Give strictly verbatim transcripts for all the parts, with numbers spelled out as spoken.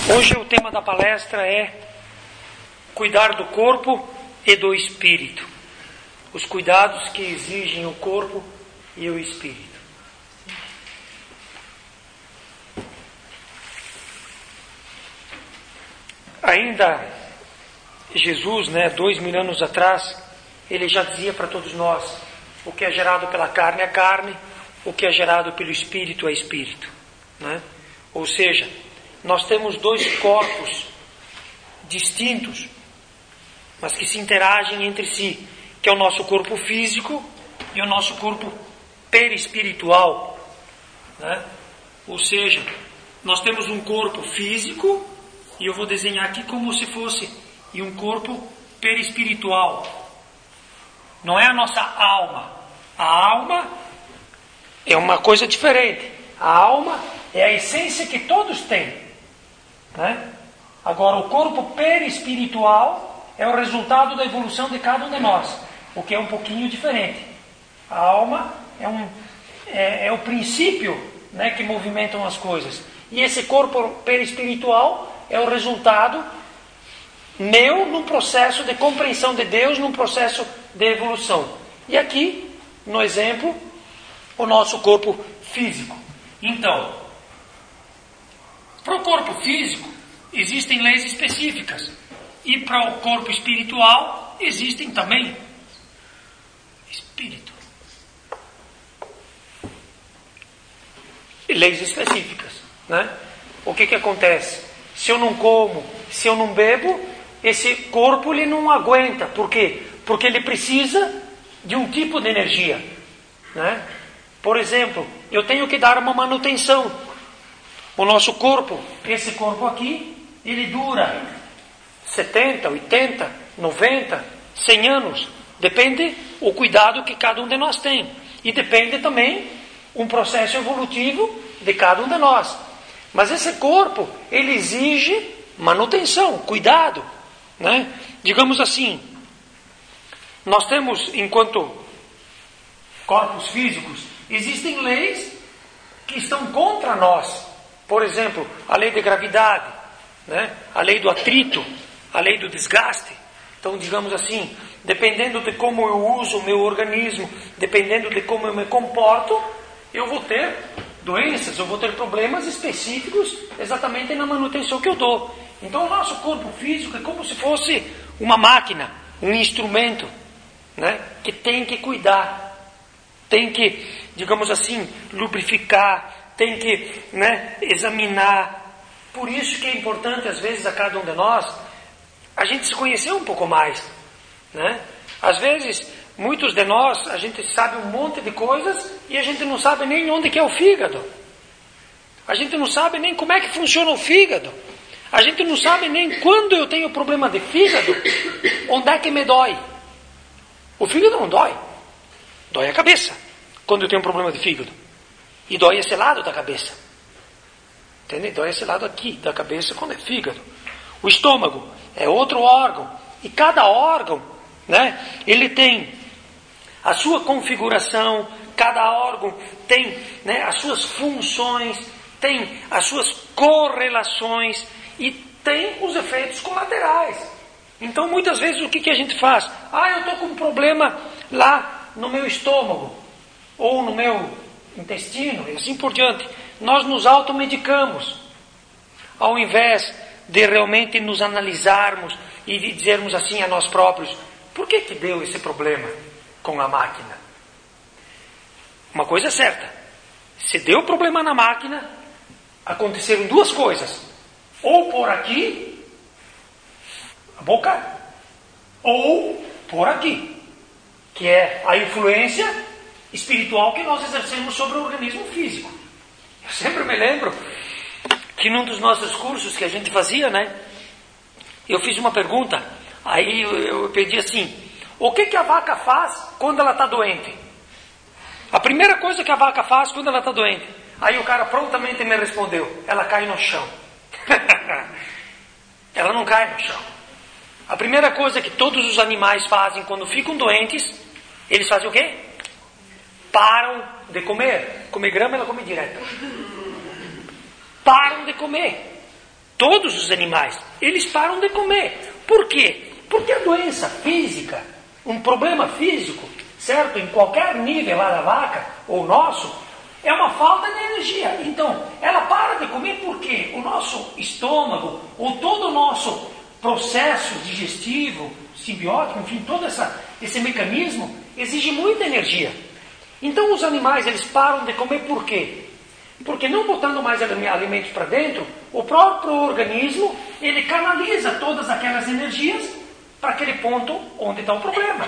Hoje o tema da palestra é cuidar do corpo e do espírito. Os cuidados que exigem o corpo e o espírito. Ainda Jesus, né, dois mil anos atrás, ele já dizia para todos nós: o que é gerado pela carne é carne, o que é gerado pelo espírito é espírito, né? Ou seja, nós temos dois corpos distintos, mas que se interagem entre si, que é o nosso corpo físico e o nosso corpo perispiritual, né? Ou seja, nós temos um corpo físico, e eu vou desenhar aqui como se fosse e um corpo perispiritual. Não é a nossa alma. A alma é uma coisa diferente. A alma é a essência que todos têm, né? Agora, o corpo perispiritual é o resultado da evolução de cada um de nós, o que é um pouquinho diferente. A alma é, um, é, é o princípio, né, que movimentam as coisas. E esse corpo perispiritual é o resultado meu num processo de compreensão de Deus, num processo de evolução. E aqui, no exemplo, o nosso corpo físico. Então, para o corpo físico existem leis específicas. E para o corpo espiritual existem também espírito. E leis específicas, né? O que que acontece? Se eu não como, se eu não bebo, esse corpo ele não aguenta. Por quê? Porque ele precisa de um tipo de energia, né? Por exemplo, eu tenho que dar uma manutenção. O nosso corpo, esse corpo aqui, ele dura setenta, oitenta, noventa, cem anos. Depende o cuidado que cada um de nós tem. E depende também um processo evolutivo de cada um de nós. Mas esse corpo, ele exige manutenção, cuidado, né? Digamos assim, nós temos, enquanto corpos físicos, existem leis que estão contra nós. Por exemplo, a lei de gravidade, né? A lei do atrito, a lei do desgaste. Então, digamos assim, dependendo de como eu uso o meu organismo, dependendo de como eu me comporto, eu vou ter doenças, eu vou ter problemas específicos exatamente na manutenção que eu dou. Então o nosso corpo físico é como se fosse uma máquina, um instrumento, né, que tem que cuidar, tem que, digamos assim, lubrificar, tem que, né, examinar. Por isso que é importante, às vezes, a cada um de nós, a gente se conhecer um pouco mais, né? Às vezes, muitos de nós, a gente sabe um monte de coisas e a gente não sabe nem onde que é o fígado. A gente não sabe nem como é que funciona o fígado. A gente não sabe nem quando eu tenho problema de fígado, onde é que me dói. O fígado não dói. Dói a cabeça, quando eu tenho um problema de fígado. E dói esse lado da cabeça. Entende? Dói esse lado aqui da cabeça quando é fígado. O estômago é outro órgão. E cada órgão, né, ele tem a sua configuração, cada órgão tem, né, as suas funções, tem as suas correlações e tem os efeitos colaterais. Então, muitas vezes, o que, que a gente faz? Ah, eu estou com um problema lá no meu estômago, ou no meu intestino, e assim por diante. Nós nos automedicamos, ao invés de realmente nos analisarmos e de dizermos assim a nós próprios: por que que deu esse problema com a máquina? Uma coisa é certa: se deu problema na máquina, aconteceram duas coisas. Ou por aqui, a boca, ou por aqui, que é a influência espiritual que nós exercemos sobre o organismo físico. Eu sempre me lembro que num dos nossos cursos que a gente fazia, né, eu fiz uma pergunta, aí eu, eu pedi assim: o que que a vaca faz quando ela está doente? A primeira coisa que a vaca faz quando ela está doente. Aí o cara prontamente me respondeu: ela cai no chão. Ela não cai no chão. A primeira coisa que todos os animais fazem quando ficam doentes, eles fazem o quê? Param de comer. Comer grama, ela come direto. Param de comer. todos os animais, eles param de comer. Por quê? Porque a doença física, um problema físico, certo? Em qualquer nível lá da vaca, ou nosso, é uma falta de energia. Então, ela para de comer porque o nosso estômago, ou todo o nosso processo digestivo, simbiótico, enfim, todo essa, esse mecanismo, exige muita energia. Então, os animais, eles param de comer por quê? Porque não botando mais alimentos para dentro, o próprio organismo, ele canaliza todas aquelas energias para aquele ponto onde está o problema.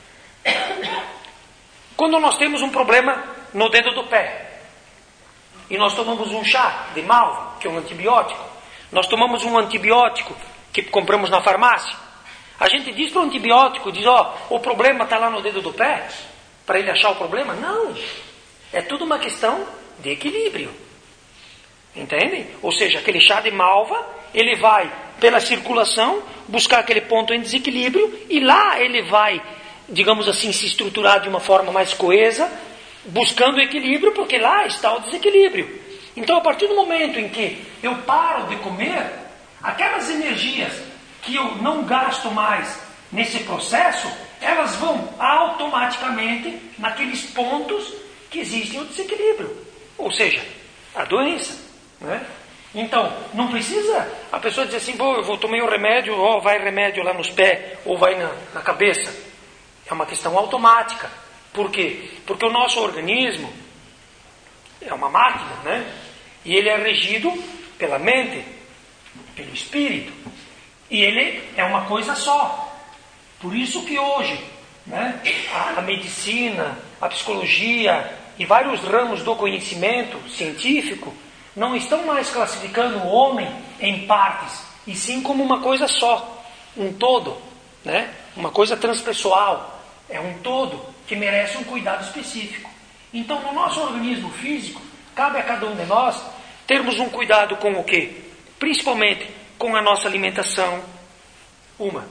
Quando nós temos um problema no dedo do pé, e nós tomamos um chá de malva, que é um antibiótico, nós tomamos um antibiótico que compramos na farmácia, a gente diz para o antibiótico, diz, ó, oh, o problema está lá no dedo do pé, para ele achar o problema? Não, é tudo uma questão de equilíbrio, entende? Ou seja, aquele chá de malva, ele vai pela circulação buscar aquele ponto em desequilíbrio e lá ele vai, digamos assim, se estruturar de uma forma mais coesa, buscando o equilíbrio, porque lá está o desequilíbrio. Então, a partir do momento em que eu paro de comer, aquelas energias que eu não gasto mais nesse processo, elas vão automaticamente naqueles pontos que existem o desequilíbrio. Ou seja, a doença. Né? Então, não precisa a pessoa dizer assim, pô, eu vou tomar um remédio, ou vai remédio lá nos pés, ou vai na, na cabeça. É uma questão automática. Por quê? Porque o nosso organismo é uma máquina, né? E ele é regido pela mente, pelo espírito. E ele é uma coisa só. Por isso que hoje, né, a, a medicina, a psicologia e vários ramos do conhecimento científico não estão mais classificando o homem em partes, e sim como uma coisa só, um todo, né? Uma coisa transpessoal, é um todo que merece um cuidado específico. Então, no nosso organismo físico, cabe a cada um de nós termos um cuidado com o quê? Principalmente com a nossa alimentação. Uma,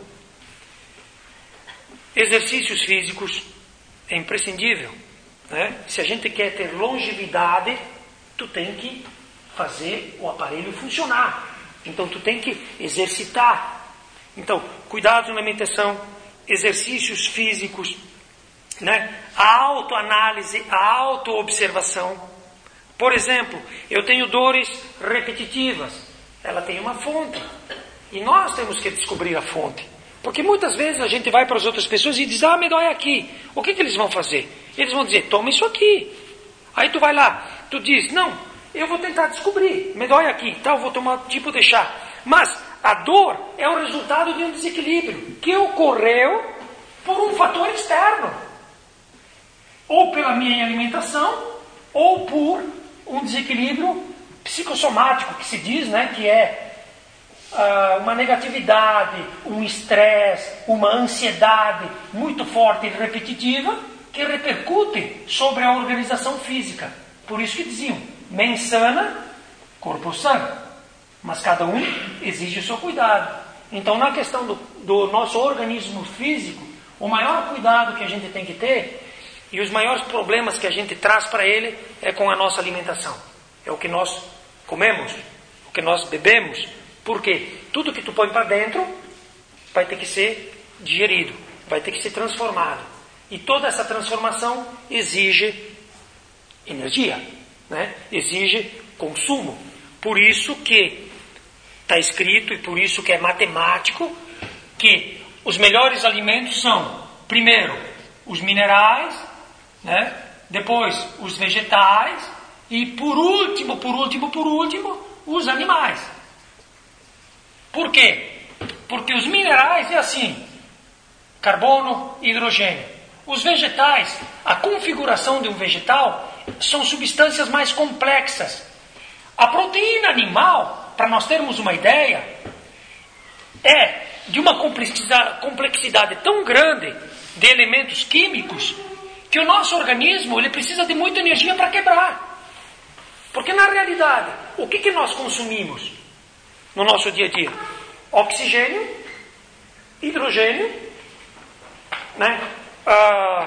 exercícios físicos é imprescindível. Né? Se a gente quer ter longevidade, tu tem que fazer o aparelho funcionar. Então, tu tem que exercitar. Então, cuidado na alimentação, exercícios físicos, né? A autoanálise, a autoobservação. Por exemplo, eu tenho dores repetitivas. Ela tem uma fonte. E nós temos que descobrir a fonte. Porque muitas vezes a gente vai para as outras pessoas e diz, ah, me dói aqui. O que, que eles vão fazer? Eles vão dizer, toma isso aqui. Aí tu vai lá, tu diz, não, eu vou tentar descobrir. Me dói aqui, tá, eu vou tomar tipo de chá. Mas a dor é o resultado de um desequilíbrio que ocorreu por um fator externo. Ou pela minha alimentação, ou por um desequilíbrio psicossomático, que se diz, né, que é uh, uma negatividade, um estresse, uma ansiedade muito forte e repetitiva, que repercute sobre a organização física. Por isso que diziam, mens sana, corpo sano. Mas cada um exige o seu cuidado. Então, na questão do, do nosso organismo físico, o maior cuidado que a gente tem que ter, e os maiores problemas que a gente traz para ele, é com a nossa alimentação. É o que nós comemos, o que nós bebemos. Por quê? Tudo que tu põe para dentro vai ter que ser digerido, vai ter que ser transformado. E toda essa transformação exige energia, né? Exige consumo. Por isso que está escrito, e por isso que é matemático, que os melhores alimentos são, primeiro, os minerais, né? Depois, os vegetais, e por último, por último, por último, os animais. Por quê? Porque os minerais é assim, carbono, hidrogênio. Os vegetais, a configuração de um vegetal são substâncias mais complexas. A proteína animal, para nós termos uma ideia, é de uma complexidade, complexidade tão grande de elementos químicos que o nosso organismo ele precisa de muita energia para quebrar. Porque na realidade, o que, que nós consumimos no nosso dia a dia? Oxigênio, hidrogênio, né? ah,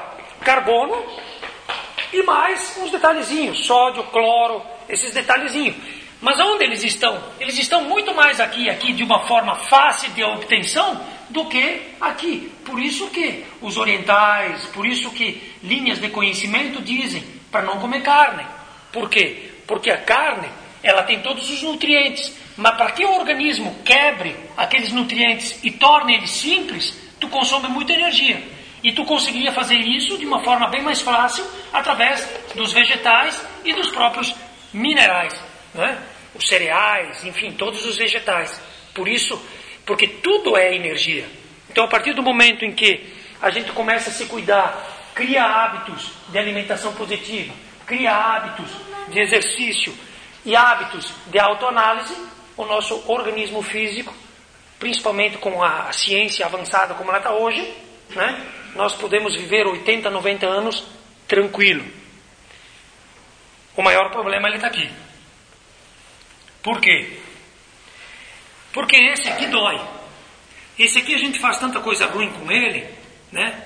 carbono e mais uns detalhezinhos, sódio, cloro, esses detalhezinhos. Mas aonde eles estão? Eles estão muito mais aqui, aqui de uma forma fácil de obtenção do que aqui. Por isso que os orientais, por isso que linhas de conhecimento dizem para não comer carne. Por quê? Porque a carne, ela tem todos os nutrientes. Mas para que o organismo quebre aqueles nutrientes e torne eles simples, tu consome muita energia. E tu conseguiria fazer isso de uma forma bem mais fácil através dos vegetais e dos próprios minerais, né? Os cereais, enfim, todos os vegetais. Por isso, porque tudo é energia. Então, a partir do momento em que a gente começa a se cuidar, cria hábitos de alimentação positiva, cria hábitos de exercício e hábitos de autoanálise, o nosso organismo físico, principalmente com a ciência avançada como ela está hoje, né, nós podemos viver oitenta, noventa anos tranquilo. O maior problema ele está aqui. Por quê? Porque esse aqui dói. Esse aqui a gente faz tanta coisa ruim com ele, né?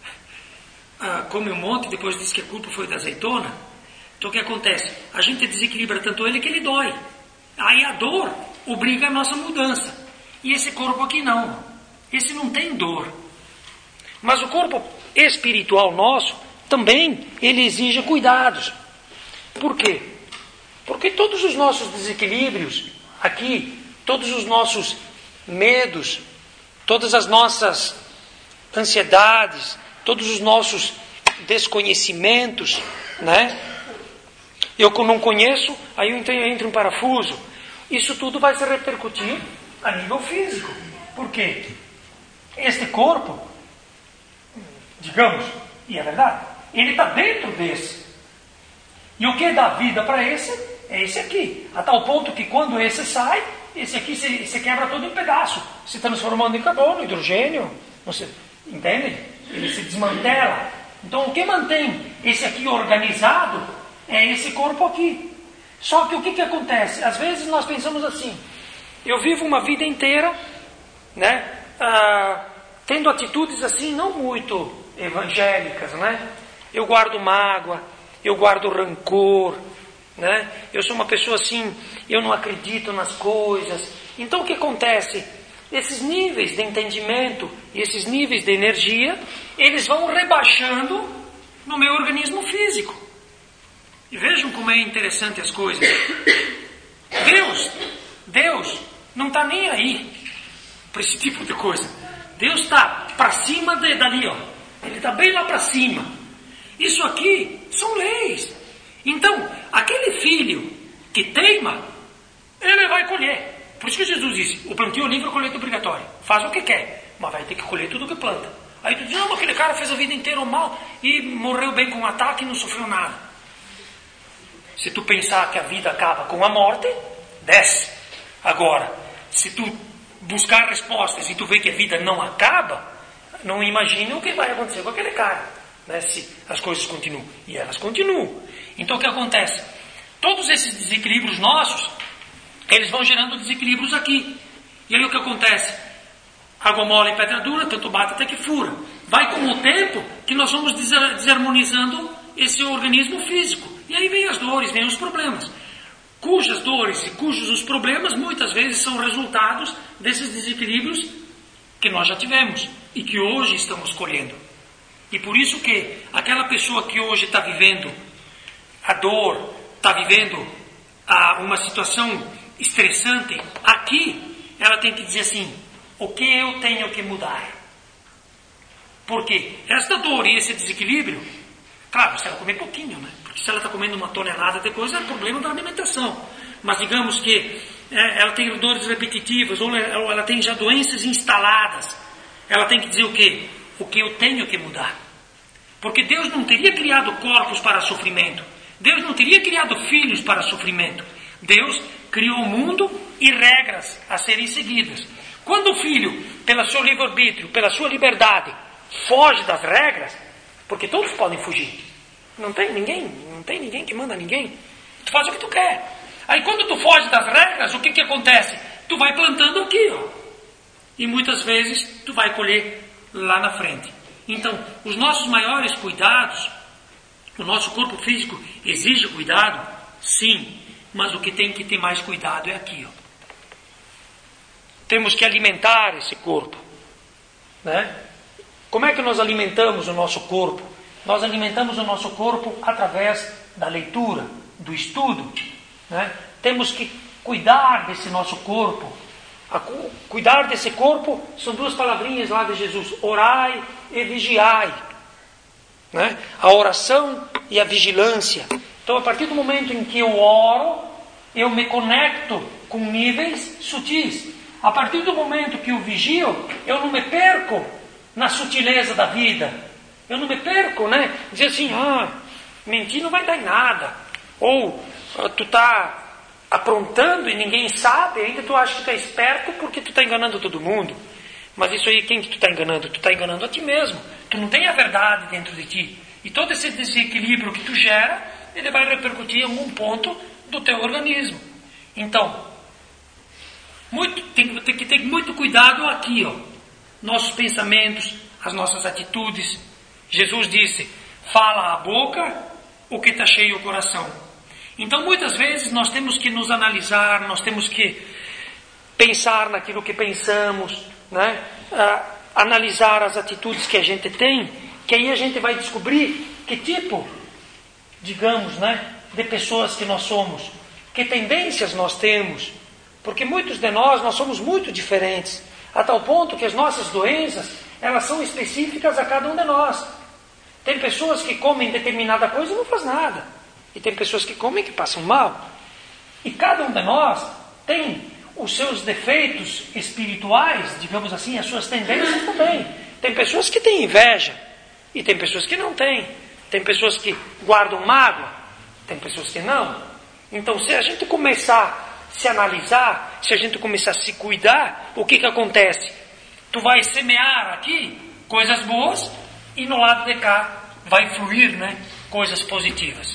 Ah, come um monte, depois diz que a culpa foi da azeitona. Então o que acontece? A gente desequilibra tanto ele que ele dói. Aí a dor obriga a nossa mudança. E esse corpo aqui não. Esse não tem dor. Mas o corpo espiritual nosso também ele exige cuidados. Por quê? Porque todos os nossos desequilíbrios aqui, todos os nossos medos, todas as nossas ansiedades, todos os nossos desconhecimentos, né? Eu não conheço, aí eu entro, eu entro em parafuso. Isso tudo vai se repercutir a nível físico. Por quê? Este corpo, digamos, e é verdade, ele está dentro desse. E o que dá vida para esse é esse aqui. A tal ponto que quando esse sai, esse aqui se, se quebra todo em pedaço, se transformando em carbono, hidrogênio. Você entende? Ele se desmantela. Então o que mantém esse aqui organizado é esse corpo aqui. Só que o que, que acontece? Às vezes nós pensamos assim, eu vivo uma vida inteira, né, ah, tendo atitudes assim não muito evangélicas, né? Eu guardo mágoa, eu guardo rancor, né? Eu sou uma pessoa assim, eu não acredito nas coisas. Então o que acontece? Esses níveis de entendimento e esses níveis de energia, eles vão rebaixando no meu organismo físico. E vejam como é interessante as coisas. Deus, Deus não está nem aí para esse tipo de coisa. Deus está para cima de, dali, ó. Ele está bem lá para cima. Isso aqui são leis. Então, aquele filho que teima, ele vai colher. Por isso que Jesus disse, o plantio livre é a colheita obrigatória. Faz o que quer, mas vai ter que colher tudo o que planta. Aí tu diz, não, aquele cara fez a vida inteira o mal e morreu bem com um ataque e não sofreu nada. Se tu pensar que a vida acaba com a morte, desce. Agora, se tu buscar respostas e tu vê que a vida não acaba, não imagine o que vai acontecer com aquele cara, né, se as coisas continuam. E elas continuam. Então o que acontece? Todos esses desequilíbrios nossos, eles vão gerando desequilíbrios aqui. E aí o que acontece? Água mole e pedra dura, tanto bate até que fura. Vai com o tempo que nós vamos desarmonizando esse organismo físico. E aí vem as dores, vem os problemas. Cujas dores e cujos os problemas muitas vezes são resultados desses desequilíbrios que nós já tivemos e que hoje estamos colhendo. E por isso que aquela pessoa que hoje está vivendo a dor, está vivendo a, uma situação estressante, aqui ela tem que dizer assim, o que eu tenho que mudar? Porque esta dor e esse desequilíbrio, claro, se ela comer pouquinho, né? Porque se ela está comendo uma tonelada de coisa, é problema da alimentação. Mas digamos que é, ela tem dores repetitivas, ou ela, ou ela tem já doenças instaladas, ela tem que dizer o quê? O que eu tenho que mudar? Porque Deus não teria criado corpos para sofrimento. Deus não teria criado filhos para sofrimento. Deus criou o mundo e regras a serem seguidas. Quando o filho, pelo seu livre-arbítrio, pela sua liberdade, foge das regras, porque todos podem fugir. Não tem ninguém, não tem ninguém que manda ninguém. Tu faz o que tu quer. Aí quando tu foge das regras, o que que acontece? Tu vai plantando aqui, ó. E muitas vezes tu vai colher lá na frente. Então, os nossos maiores cuidados, o nosso corpo físico exige cuidado, sim. Mas o que tem que ter mais cuidado é aqui, ó. Temos que alimentar esse corpo, né? Como é que nós alimentamos o nosso corpo? Nós alimentamos o nosso corpo através da leitura, do estudo, né? Temos que cuidar desse nosso corpo. A cu- cuidar desse corpo são duas palavrinhas lá de Jesus: orai e vigiai, né? A oração e a vigilância. Então, a partir do momento em que eu oro, eu me conecto com níveis sutis. A partir do momento que eu vigio, eu não me perco na sutileza da vida. Eu não me perco, né? Dizer assim, ah, mentir não vai dar em nada. Ou ah, tu está aprontando e ninguém sabe, ainda tu acha que tu é esperto porque tu está enganando todo mundo. Mas isso aí, quem que tu está enganando? Tu está enganando a ti mesmo. Tu não tem a verdade dentro de ti. E todo esse desequilíbrio que tu gera, ele vai repercutir em algum ponto do teu organismo. Então, muito, tem, tem que ter muito cuidado aqui, ó. Nossos pensamentos, as nossas atitudes. Jesus disse, fala a boca o que está cheio o coração. Então, muitas vezes, nós temos que nos analisar, nós temos que pensar naquilo que pensamos, né? Ah, analisar as atitudes que a gente tem, que aí a gente vai descobrir que tipo, digamos, né, de pessoas que nós somos, que tendências nós temos, porque muitos de nós, nós somos muito diferentes, a tal ponto que as nossas doenças, elas são específicas a cada um de nós. Tem pessoas que comem determinada coisa e não faz nada, e tem pessoas que comem que passam mal, e cada um de nós tem os seus defeitos espirituais, digamos assim, as suas tendências também. Tem pessoas que têm inveja, e tem pessoas que não têm. Tem pessoas que guardam mágoa, tem pessoas que não. Então, se a gente começar a se analisar, se a gente começar a se cuidar, o que que acontece? Tu vai semear aqui coisas boas e no lado de cá vai fluir, né, coisas positivas.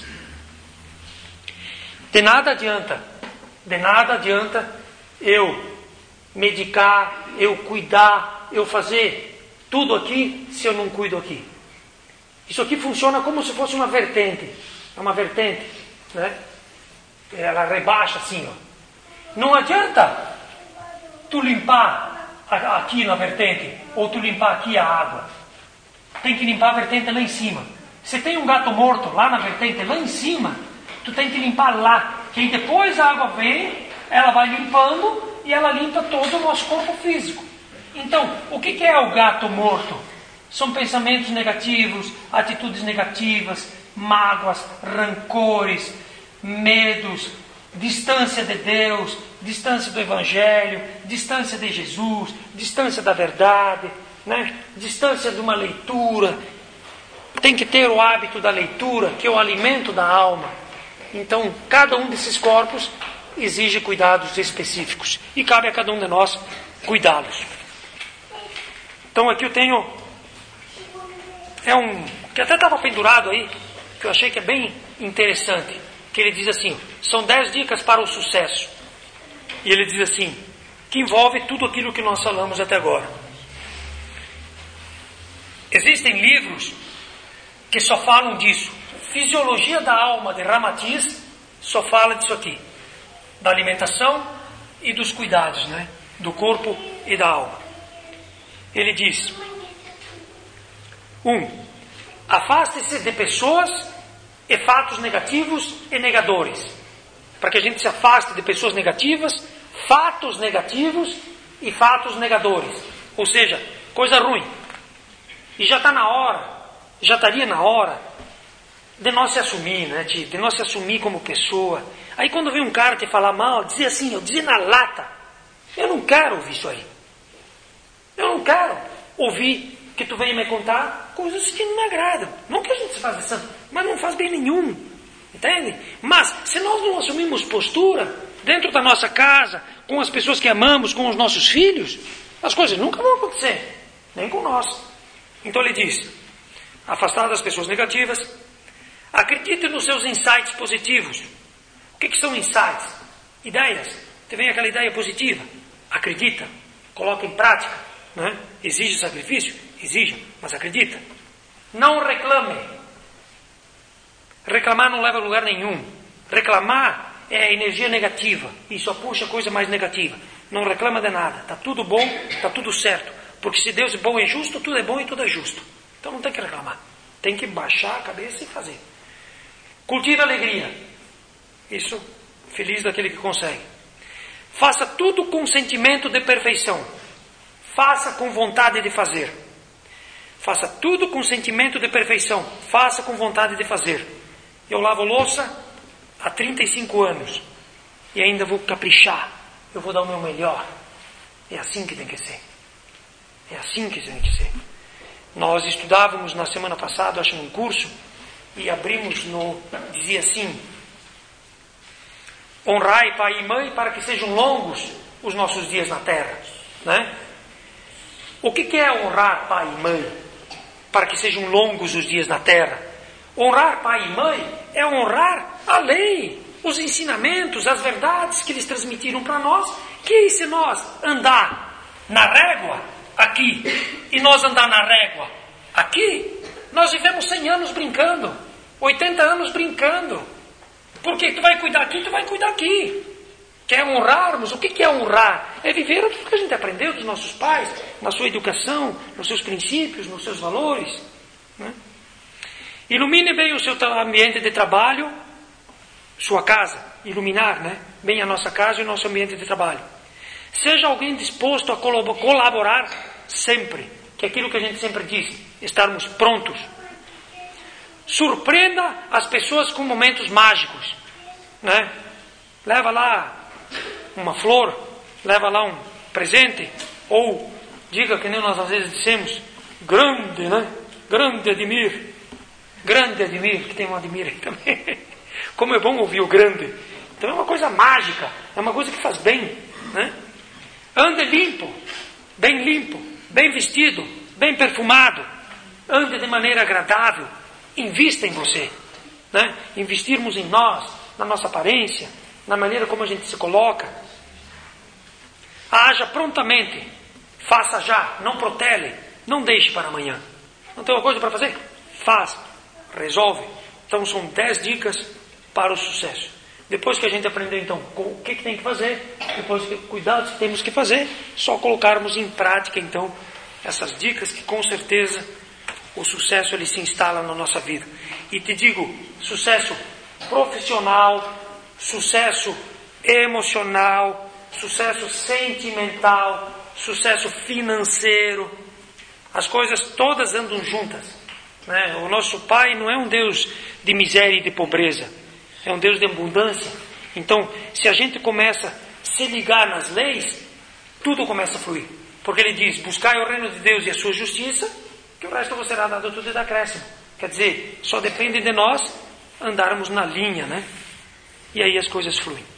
De nada adianta, de nada adianta eu medicar, eu cuidar, eu fazer tudo aqui se eu não cuido aqui. Isso aqui funciona como se fosse uma vertente. É uma vertente, né? Ela rebaixa assim, ó. Não adianta tu limpar aqui na vertente ou tu limpar aqui a água. Tem que limpar a vertente lá em cima. Se tem um gato morto lá na vertente, lá em cima, tu tem que limpar lá. Que aí depois a água vem, ela vai limpando e ela limpa todo o nosso corpo físico. Então, o que é o gato morto? São pensamentos negativos, atitudes negativas, mágoas, rancores, medos, distância de Deus, distância do Evangelho, distância de Jesus, distância da verdade, né? Distância de uma leitura. Tem que ter o hábito da leitura, que é o alimento da alma. Então, cada um desses corpos exige cuidados específicos e cabe a cada um de nós cuidá-los. Então, aqui eu tenho é um que até estava pendurado aí, que eu achei que é bem interessante, que ele diz assim, são dez dicas para o sucesso. E ele diz assim, que envolve tudo aquilo que nós falamos até agora. Existem livros que só falam disso. Fisiologia da Alma, de Ramatiz, só fala disso aqui. Da alimentação e dos cuidados, né? Do corpo e da alma. Ele diz, um, afaste-se de pessoas e fatos negativos e negadores. Para que a gente se afaste de pessoas negativas, fatos negativos e fatos negadores. Ou seja, coisa ruim. E já está na hora, já estaria na hora de nós se assumir, né, de, de nós se assumir como pessoa. Aí quando vem um cara te falar mal, dizer assim, eu dizer na lata, eu não quero ouvir isso aí. Eu não quero ouvir que tu venha me contar coisas que não me agradam. Não que a gente se faça santo, mas não faz bem nenhum. Entende? Mas se nós não assumimos postura dentro da nossa casa, com as pessoas que amamos, com os nossos filhos, as coisas nunca vão acontecer, nem com nós. Então ele diz, afastar das pessoas negativas, acredite nos seus insights positivos. O que, que são insights? Ideias. Te vem aquela ideia positiva, acredita, coloca em prática, né? Exige sacrifício? Exija, mas acredita. Não reclame. Reclamar não leva a lugar nenhum. Reclamar é energia negativa. E só puxa coisa mais negativa. Não reclama de nada. Está tudo bom, está tudo certo. Porque se Deus é bom e justo, tudo é bom e tudo é justo. Então não tem que reclamar. Tem que baixar a cabeça e fazer. Cultive a alegria. Isso, feliz daquele que consegue. Faça tudo com sentimento de perfeição. Faça com vontade de fazer. Faça tudo com sentimento de perfeição. Faça com vontade de fazer. Eu lavo louça há trinta e cinco anos. E ainda vou caprichar. Eu vou dar o meu melhor. É assim que tem que ser. É assim que tem que ser. Nós estudávamos na semana passada, acho, num curso, e abrimos no... Dizia assim: honrai pai e mãe para que sejam longos os nossos dias na terra. Né? O que é honrar pai e mãe para que sejam longos os dias na terra? Honrar pai e mãe é honrar a lei, os ensinamentos, as verdades que eles transmitiram para nós, que se nós andar na régua aqui e nós andar na régua aqui, nós vivemos cem anos brincando, oitenta anos brincando. Porque tu vai cuidar aqui, tu vai cuidar aqui. Quer honrarmos? O que é honrar? É viver aquilo que a gente aprendeu dos nossos pais, na sua educação, nos seus princípios, nos seus valores. Né? Ilumine bem o seu ambiente de trabalho, sua casa, iluminar, né? Bem a nossa casa e o nosso ambiente de trabalho. Seja alguém disposto a colaborar sempre, que é aquilo que a gente sempre diz, estarmos prontos. Surpreenda as pessoas com momentos mágicos, né? Leva lá uma flor, leva lá um presente, ou diga que nem nós às vezes dissemos, grande, né? Grande Admir, grande Admir, que tem um Admir aí também. Como é bom ouvir o grande. Então é uma coisa mágica, é uma coisa que faz bem, né? Ande limpo, bem limpo, bem vestido, bem perfumado, ande de maneira agradável. Invista em você, né? Investirmos em nós, na nossa aparência, na maneira como a gente se coloca. Haja prontamente, faça já, não protele, não deixe para amanhã. Não tem uma coisa para fazer? Faz, resolve. Então são dez dicas para o sucesso. Depois que a gente aprender então o que, que tem que fazer, depois que cuidados que temos que fazer, só colocarmos em prática então essas dicas que com certeza o sucesso ele se instala na nossa vida. E te digo, sucesso profissional, sucesso emocional, sucesso sentimental, sucesso financeiro, as coisas todas andam juntas. Né? O nosso Pai não é um Deus de miséria e de pobreza, é um Deus de abundância. Então, se a gente começa a se ligar nas leis, tudo começa a fluir. Porque Ele diz, buscai o reino de Deus e a sua justiça, que o resto vos será dado tudo e acréscimo. Quer dizer, só depende de nós andarmos na linha, né? E aí as coisas fluem.